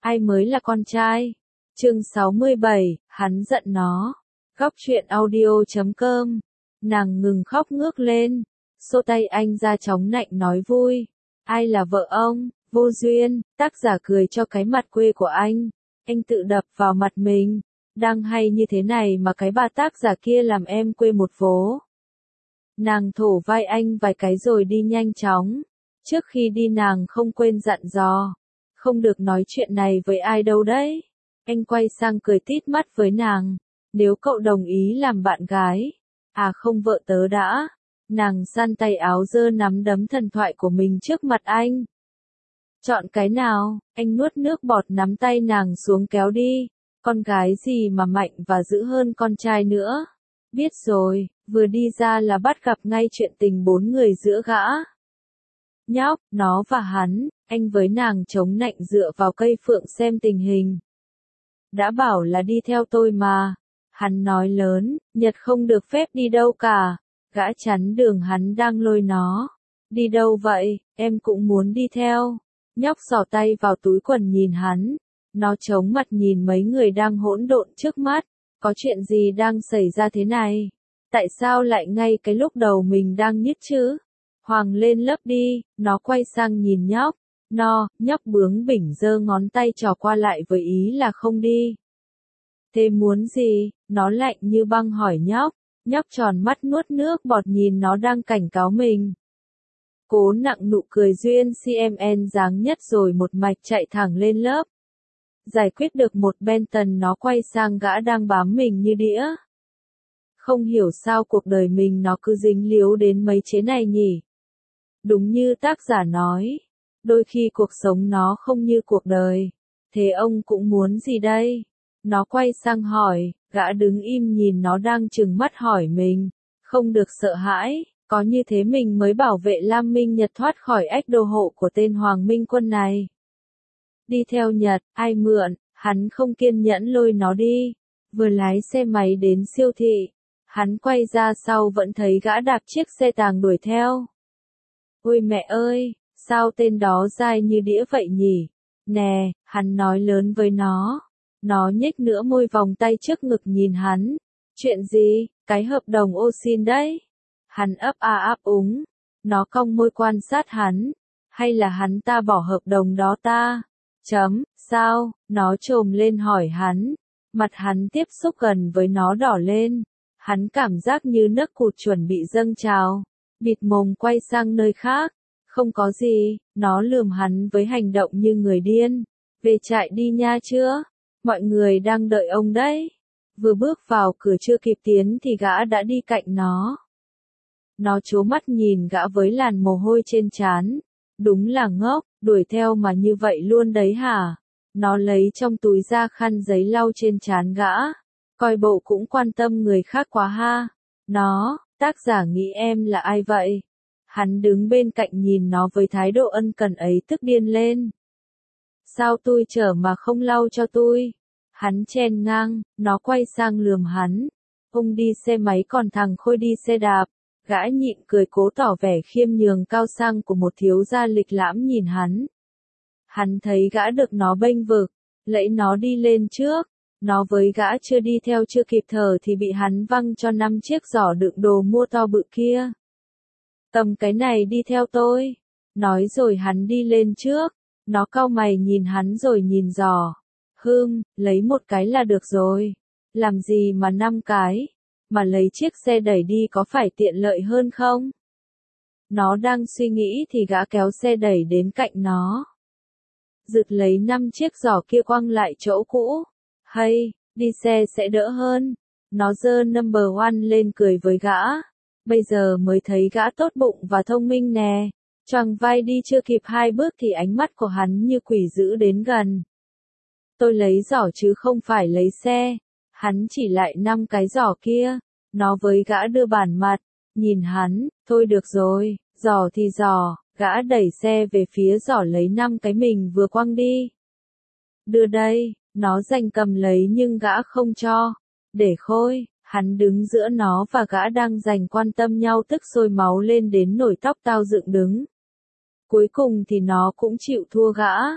ai mới là con trai? Chương 67, hắn giận nó. Góc truyện audio.com. Nàng ngừng khóc ngước lên, xô tay anh ra chống nạnh nói vui. Ai là vợ ông? Vô duyên. Tác giả cười cho cái mặt quê của anh. Anh tự đập vào mặt mình. Đang hay như thế này mà cái bà tác giả kia làm em quê một vố. Nàng thổ vai anh vài cái rồi đi nhanh chóng. Trước khi đi nàng không quên dặn dò. Không được nói chuyện này với ai đâu đấy. Anh quay sang cười tít mắt với nàng. Nếu cậu đồng ý làm bạn gái. À không, vợ tớ đã. Nàng săn tay áo giơ nắm đấm thần thoại của mình trước mặt anh. Chọn cái nào? Anh nuốt nước bọt nắm tay nàng xuống kéo đi. Con gái gì mà mạnh và dữ hơn con trai nữa. Biết rồi, vừa đi ra là bắt gặp ngay chuyện tình bốn người giữa gã. Nhóc, nó và hắn, anh với nàng chống nạnh dựa vào cây phượng xem tình hình. Đã bảo là đi theo tôi mà. Hắn nói lớn, Nhật không được phép đi đâu cả. Gã chắn đường hắn đang lôi nó. Đi đâu vậy, em cũng muốn đi theo. Nhóc xỏ tay vào túi quần nhìn hắn. Nó chống mặt nhìn mấy người đang hỗn độn trước mắt. Có chuyện gì đang xảy ra thế này? Tại sao lại ngay cái lúc đầu mình đang nhít chứ? Hoàng lên lớp đi, nó quay sang nhìn nhóc. Nhóc bướng bỉnh giơ ngón tay trò qua lại với ý là không đi. Thế muốn gì? Nó lạnh như băng hỏi nhóc. Nhóc tròn mắt nuốt nước bọt nhìn nó đang cảnh cáo mình. Cố nặng nụ cười duyên CMN dáng nhất rồi một mạch chạy thẳng lên lớp. Giải quyết được một Benton nó quay sang gã đang bám mình như đĩa. Không hiểu sao cuộc đời mình nó cứ dính líu đến mấy chế này nhỉ. Đúng như tác giả nói. Đôi khi cuộc sống nó không như cuộc đời. Thế ông cũng muốn gì đây? Nó quay sang hỏi, gã đứng im nhìn nó đang trừng mắt hỏi mình. Không được sợ hãi, có như thế mình mới bảo vệ Lam Minh Nhật thoát khỏi ách đô hộ của tên Hoàng Minh Quân này. Đi theo Nhật, ai mượn, hắn không kiên nhẫn lôi nó đi. Vừa lái xe máy đến siêu thị, hắn quay ra sau vẫn thấy gã đạp chiếc xe tàng đuổi theo. Ôi mẹ ơi, sao tên đó dai như đĩa vậy nhỉ? Nè, hắn nói lớn với nó. Nó nhếch nửa môi vòng tay trước ngực nhìn hắn. Chuyện gì? Cái hợp đồng ô xin đấy. Hắn ấp a áp úng. Nó cong môi quan sát hắn. Hay là hắn ta bỏ hợp đồng đó ta? Sao? Nó chồm lên hỏi hắn. Mặt hắn tiếp xúc gần với nó đỏ lên. Hắn cảm giác như nấc cụt chuẩn bị dâng trào. Bịt mồm quay sang nơi khác. Không có gì, nó lườm hắn với hành động như người điên. Về trại đi nha chưa? Mọi người đang đợi ông đấy. Vừa bước vào cửa chưa kịp tiến thì gã đã đi cạnh nó. Nó trố mắt nhìn gã với làn mồ hôi trên trán. Đúng là ngốc, đuổi theo mà như vậy luôn đấy hả? Nó lấy trong túi ra khăn giấy lau trên trán gã. Coi bộ cũng quan tâm người khác quá ha. Tác giả nghĩ em là ai vậy? Hắn đứng bên cạnh nhìn nó với thái độ ân cần ấy tức điên lên. Sao tôi chở mà không lau cho tôi? Hắn chen ngang, nó quay sang lườm hắn. Ông đi xe máy còn thằng Khôi đi xe đạp. Gã nhịn cười cố tỏ vẻ khiêm nhường cao sang của một thiếu gia lịch lãm nhìn hắn. Hắn thấy gã được nó bênh vực, lẫy nó đi lên trước. Nó với gã chưa đi theo chưa kịp thở thì bị hắn văng cho 5 chiếc giỏ đựng đồ mua to bự kia. Cầm cái này đi theo tôi. Nói rồi hắn đi lên trước. Nó cau mày nhìn hắn rồi nhìn giỏ. Lấy một cái là được rồi. Làm gì mà 5 cái? Mà lấy chiếc xe đẩy đi có phải tiện lợi hơn không? Nó đang suy nghĩ thì gã kéo xe đẩy đến cạnh nó. Rực lấy 5 chiếc giỏ kia quăng lại chỗ cũ. Hay, đi xe sẽ đỡ hơn. Nó giơ number 1 lên cười với gã. Bây giờ mới thấy gã tốt bụng và thông minh nè. Choàng vai đi chưa kịp 2 bước thì ánh mắt của hắn như quỷ dữ đến gần. Tôi lấy giỏ chứ không phải lấy xe. Hắn chỉ lại 5 cái giỏ kia. Nó với gã đưa bản mặt. Nhìn hắn, thôi được rồi, giỏ thì giỏ. Gã đẩy xe về phía giỏ lấy 5 cái mình vừa quăng đi. Đưa đây, nó giành cầm lấy nhưng gã không cho. Để Khôi, hắn đứng giữa nó và gã đang giành quan tâm nhau tức sôi máu lên đến nổi tóc tao dựng đứng. Cuối cùng thì nó cũng chịu thua gã.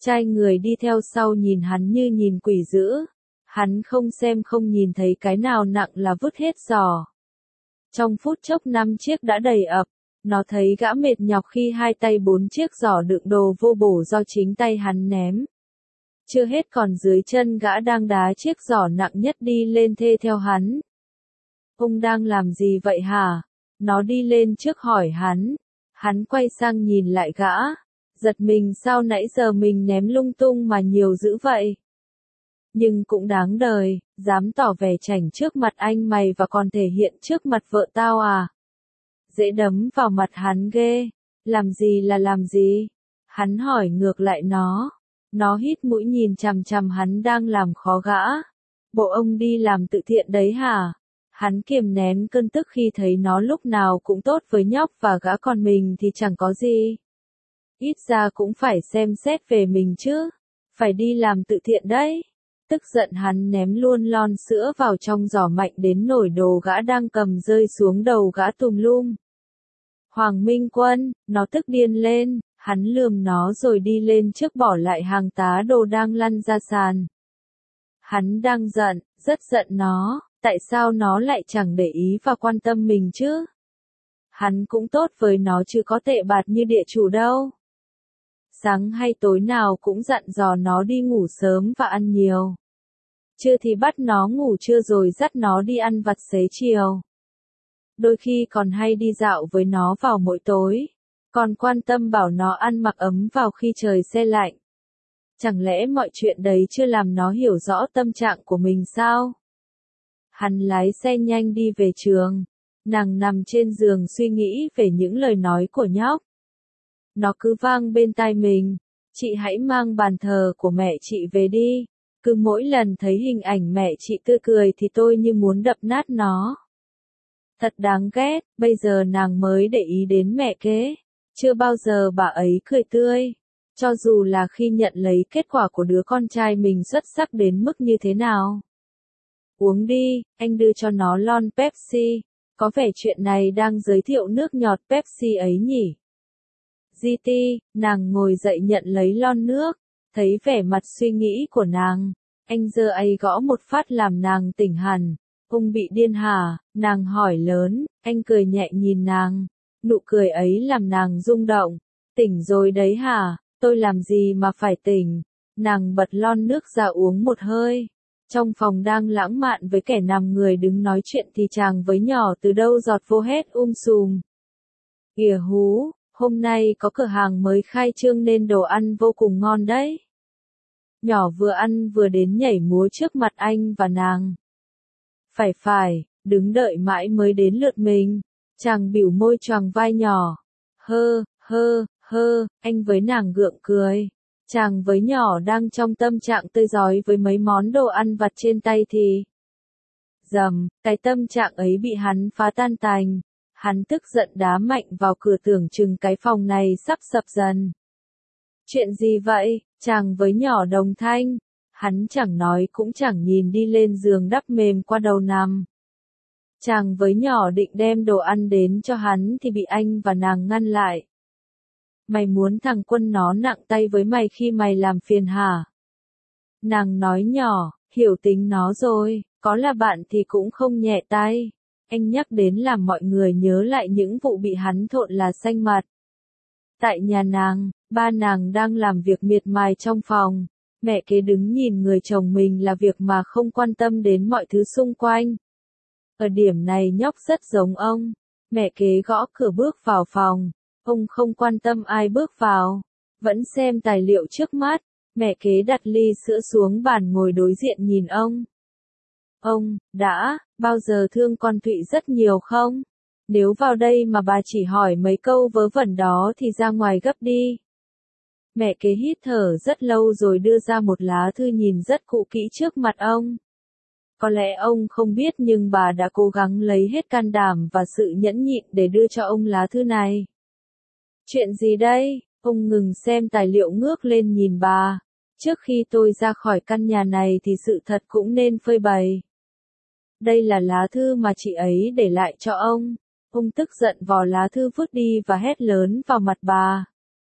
Trai người đi theo sau nhìn hắn như nhìn quỷ dữ. Hắn không xem không nhìn thấy cái nào nặng là vứt hết giỏ. Trong phút chốc 5 chiếc đã đầy ập. Nó thấy gã mệt nhọc khi hai tay 4 chiếc giỏ đựng đồ vô bổ do chính tay hắn ném. Chưa hết còn dưới chân gã đang đá chiếc giỏ nặng nhất đi lên thê theo hắn. Ông đang làm gì vậy hả? Nó đi lên trước hỏi hắn. Hắn quay sang nhìn lại gã. Giật mình sao nãy giờ mình ném lung tung mà nhiều dữ vậy. Nhưng cũng đáng đời, dám tỏ vẻ chảnh trước mặt anh mày và còn thể hiện trước mặt vợ tao à? Dễ đấm vào mặt hắn ghê. Làm gì là làm gì? Hắn hỏi ngược lại nó. Nó hít mũi nhìn chằm chằm hắn đang làm khó gã. Bộ ông đi làm từ thiện đấy hả? Hắn kiềm nén cơn tức khi thấy nó lúc nào cũng tốt với nhóc và gã còn mình thì chẳng có gì. Ít ra cũng phải xem xét về mình chứ. Phải đi làm từ thiện đấy. Tức giận hắn ném luôn lon sữa vào trong giỏ mạnh đến nổi đồ gã đang cầm rơi xuống đầu gã tùm lum. Hoàng Minh Quân, nó tức điên lên, hắn lườm nó rồi đi lên trước bỏ lại hàng tá đồ đang lăn ra sàn. Hắn đang giận, rất giận nó, tại sao nó lại chẳng để ý và quan tâm mình chứ? Hắn cũng tốt với nó chứ có tệ bạt như địa chủ đâu. Sáng hay tối nào cũng dặn dò nó đi ngủ sớm và ăn nhiều. Trưa thì bắt nó ngủ trưa rồi dắt nó đi ăn vặt xế chiều. Đôi khi còn hay đi dạo với nó vào mỗi tối. Còn quan tâm bảo nó ăn mặc ấm vào khi trời se lạnh. Chẳng lẽ mọi chuyện đấy chưa làm nó hiểu rõ tâm trạng của mình sao? Hắn lái xe nhanh đi về trường. Nàng nằm trên giường suy nghĩ về những lời nói của nhóc. Nó cứ vang bên tai mình. Chị hãy mang bàn thờ của mẹ chị về đi. Cứ mỗi lần thấy hình ảnh mẹ chị tươi cười thì tôi như muốn đập nát nó. Thật đáng ghét, bây giờ nàng mới để ý đến mẹ kế. Chưa bao giờ bà ấy cười tươi. Cho dù là khi nhận lấy kết quả của đứa con trai mình xuất sắc đến mức như thế nào. Uống đi, anh đưa cho nó lon Pepsi. Có vẻ chuyện này đang giới thiệu nước nhọt Pepsi ấy nhỉ? GT, nàng ngồi dậy nhận lấy lon nước. Thấy vẻ mặt suy nghĩ của nàng. Anh giơ ấy gõ một phát làm nàng tỉnh hẳn. Ông bị điên hả? Nàng hỏi lớn. Anh cười nhẹ nhìn nàng. Nụ cười ấy làm nàng rung động. Tỉnh rồi đấy hả? Tôi làm gì mà phải tỉnh? Nàng bật lon nước ra uống một hơi. Trong phòng đang lãng mạn với kẻ nằm người đứng nói chuyện thì chàng với nhỏ từ đâu giọt vô hết sùm. Kìa hú, hôm nay có cửa hàng mới khai trương nên đồ ăn vô cùng ngon đấy. Nhỏ vừa ăn vừa đến nhảy múa trước mặt anh và nàng. Phải, đứng đợi mãi mới đến lượt mình. Chàng bỉu môi choàng vai nhỏ. Hơ, anh với nàng gượng cười. Chàng với nhỏ đang trong tâm trạng tươi rói với mấy món đồ ăn vặt trên tay thì. Dầm, cái tâm trạng ấy bị hắn phá tan tành. Hắn tức giận đá mạnh vào cửa tưởng chừng cái phòng này sắp sập dần. Chuyện gì vậy? Chàng với nhỏ đồng thanh. Hắn chẳng nói cũng chẳng nhìn đi lên giường đắp mềm qua đầu nằm. Chàng với nhỏ định đem đồ ăn đến cho hắn thì bị anh và nàng ngăn lại. Mày muốn thằng Quân nó nặng tay với mày khi mày làm phiền hả? Nàng nói nhỏ, hiểu tính nó rồi, có là bạn thì cũng không nhẹ tay. Anh nhắc đến làm mọi người nhớ lại những vụ bị hắn thộn là xanh mặt. Tại nhà nàng, ba nàng đang làm việc miệt mài trong phòng. Mẹ kế đứng nhìn người chồng mình là việc mà không quan tâm đến mọi thứ xung quanh. Ở điểm này nhóc rất giống ông. Mẹ kế gõ cửa bước vào phòng. Ông không quan tâm ai bước vào. Vẫn xem tài liệu trước mắt. Mẹ kế đặt ly sữa xuống bàn ngồi đối diện nhìn ông. Ông, đã, bao giờ thương con Thụy rất nhiều không? Nếu vào đây mà bà chỉ hỏi mấy câu vớ vẩn đó thì ra ngoài gấp đi. Mẹ kế hít thở rất lâu rồi đưa ra một lá thư nhìn rất cũ kỹ trước mặt ông. Có lẽ ông không biết nhưng bà đã cố gắng lấy hết can đảm và sự nhẫn nhịn để đưa cho ông lá thư này. Chuyện gì đây? Ông ngừng xem tài liệu ngước lên nhìn bà. Trước khi tôi ra khỏi căn nhà này thì sự thật cũng nên phơi bày. Đây là lá thư mà chị ấy để lại cho ông. Ông tức giận vò lá thư vứt đi và hét lớn vào mặt bà.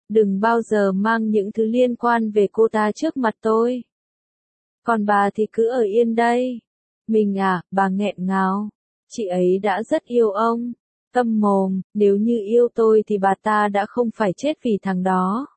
Đừng bao giờ mang những thứ liên quan về cô ta trước mặt tôi. Còn bà thì cứ ở yên đây. Mình à, bà nghẹn ngào. Chị ấy đã rất yêu ông. Câm mồm, nếu như yêu tôi thì bà ta đã không phải chết vì thằng đó.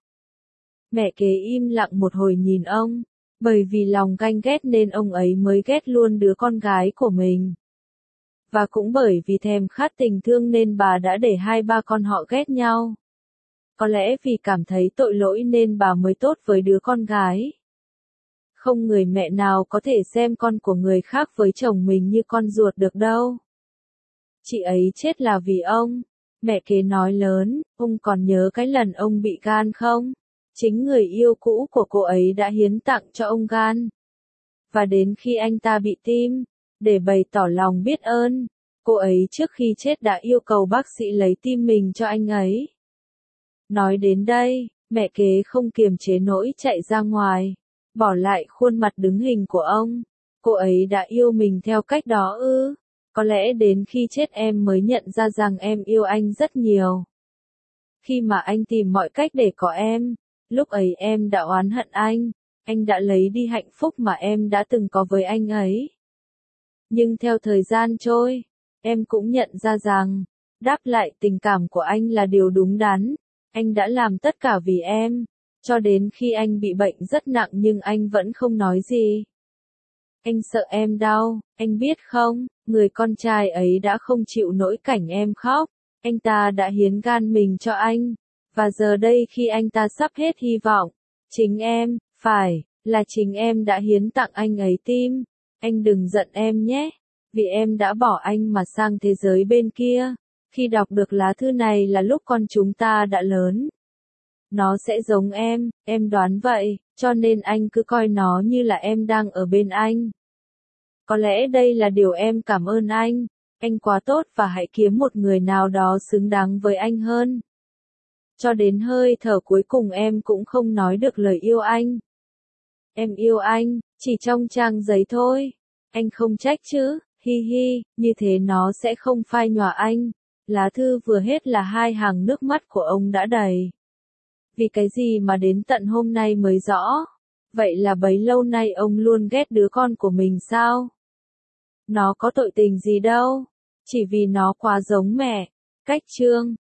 Mẹ kế im lặng một hồi nhìn ông. Bởi vì lòng ganh ghét nên ông ấy mới ghét luôn đứa con gái của mình. Và cũng bởi vì thèm khát tình thương nên bà đã để hai ba con họ ghét nhau. Có lẽ vì cảm thấy tội lỗi nên bà mới tốt với đứa con gái. Không người mẹ nào có thể xem con của người khác với chồng mình như con ruột được đâu. Chị ấy chết là vì ông. Mẹ kế nói lớn, ông còn nhớ cái lần ông bị gan không? Chính người yêu cũ của cô ấy đã hiến tặng cho ông gan. Và đến khi anh ta bị tim, để bày tỏ lòng biết ơn, cô ấy trước khi chết đã yêu cầu bác sĩ lấy tim mình cho anh ấy. Nói đến đây, mẹ kế không kiềm chế nổi chạy ra ngoài, bỏ lại khuôn mặt đứng hình của ông. Cô ấy đã yêu mình theo cách đó ư? Có lẽ đến khi chết em mới nhận ra rằng em yêu anh rất nhiều. Khi mà anh tìm mọi cách để có em, lúc ấy em đã oán hận anh đã lấy đi hạnh phúc mà em đã từng có với anh ấy. Nhưng theo thời gian trôi, em cũng nhận ra rằng, đáp lại tình cảm của anh là điều đúng đắn. Anh đã làm tất cả vì em, cho đến khi anh bị bệnh rất nặng nhưng anh vẫn không nói gì. Anh sợ em đau, anh biết không, người con trai ấy đã không chịu nổi cảnh em khóc. Anh ta đã hiến gan mình cho anh. Và giờ đây khi anh ta sắp hết hy vọng, chính em, phải, là chính em đã hiến tặng anh ấy tim. Anh đừng giận em nhé, vì em đã bỏ anh mà sang thế giới bên kia. Khi đọc được lá thư này là lúc con chúng ta đã lớn. Nó sẽ giống em đoán vậy, cho nên anh cứ coi nó như là em đang ở bên anh. Có lẽ đây là điều em cảm ơn anh quá tốt và hãy kiếm một người nào đó xứng đáng với anh hơn. Cho đến hơi thở cuối cùng em cũng không nói được lời yêu anh. Em yêu anh, chỉ trong trang giấy thôi. Anh không trách chứ, hi hi, như thế nó sẽ không phai nhòa anh. Lá thư vừa hết là 2 hàng nước mắt của ông đã đầy. Vì cái gì mà đến tận hôm nay mới rõ? Vậy là bấy lâu nay ông luôn ghét đứa con của mình sao? Nó có tội tình gì đâu, chỉ vì nó quá giống mẹ. Cách chương